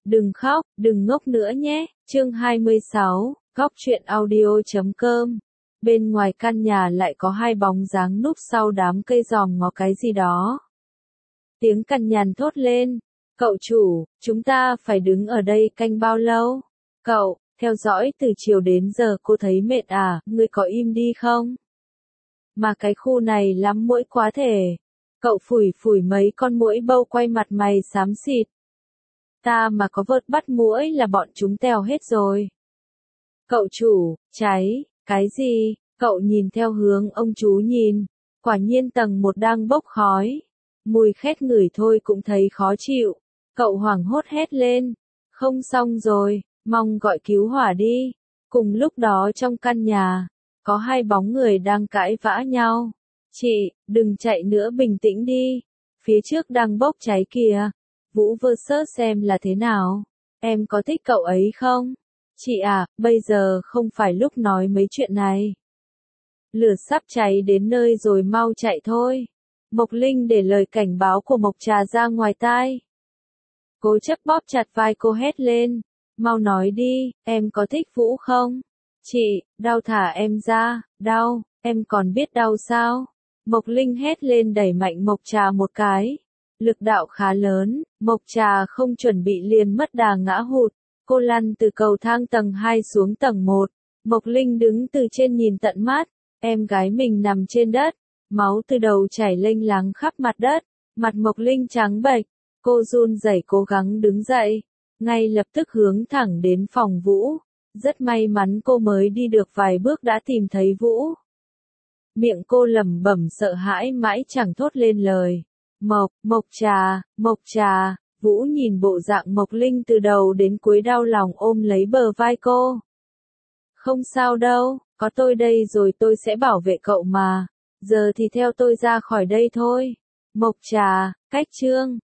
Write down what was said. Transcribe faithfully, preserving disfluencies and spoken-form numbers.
Đừng khóc, đừng ngốc nữa nhé. Chương hai mươi sáu, góc truyện audio chấm com. Bên ngoài căn nhà lại có hai bóng dáng núp sau đám cây giòm ngó cái gì đó. Tiếng cằn nhằn thốt lên. Cậu chủ, chúng ta phải đứng ở đây canh bao lâu? Cậu, theo dõi từ chiều đến giờ cô thấy mệt à, ngươi có im đi không? Mà cái khu này lắm muỗi quá thể. Cậu phủi phủi mấy con muỗi bâu quay mặt mày xám xịt. Ta mà có vợt bắt muỗi là bọn chúng tèo hết rồi. Cậu chủ, cháy, cái gì? Cậu nhìn theo hướng ông chú nhìn. Quả nhiên tầng một đang bốc khói. Mùi khét ngửi thôi cũng thấy khó chịu. Cậu hoảng hốt hét lên. Không xong rồi, mong gọi cứu hỏa đi. Cùng lúc đó trong căn nhà, có hai bóng người đang cãi vã nhau. Chị, đừng chạy nữa, bình tĩnh đi. Phía trước đang bốc cháy kìa. Vũ versus xem là thế nào. Em có thích cậu ấy không? Chị à, bây giờ không phải lúc nói mấy chuyện này. Lửa sắp cháy đến nơi rồi, mau chạy thôi. Mộc Linh để lời cảnh báo của Mộc Trà ra ngoài tai. Cố chấp bóp chặt vai cô hét lên. Mau nói đi, em có thích Vũ không? Chị, đau, thả em ra. Đau, em còn biết đau sao? Mộc Linh hét lên đẩy mạnh Mộc Trà một cái. Lực đạo khá lớn, Mộc Trà không chuẩn bị liền mất đà ngã hụt. Cô lăn từ cầu thang tầng hai xuống tầng một. Mộc Linh đứng từ trên nhìn tận mắt. Em gái mình nằm trên đất. Máu từ đầu chảy lênh láng khắp mặt đất. Mặt Mộc Linh trắng bệch. Cô run rẩy cố gắng đứng dậy. Ngay lập tức hướng thẳng đến phòng Vũ. Rất may mắn cô mới đi được vài bước đã tìm thấy Vũ. Miệng cô lẩm bẩm sợ hãi mãi chẳng thốt lên lời. Mộc, Mộc Trà, Mộc Trà. Vũ nhìn bộ dạng Mộc Linh từ đầu đến cuối đau lòng ôm lấy bờ vai cô. Không sao đâu, có tôi đây rồi, tôi sẽ bảo vệ cậu mà. Giờ thì theo tôi ra khỏi đây thôi. Mộc Trà, cách chương.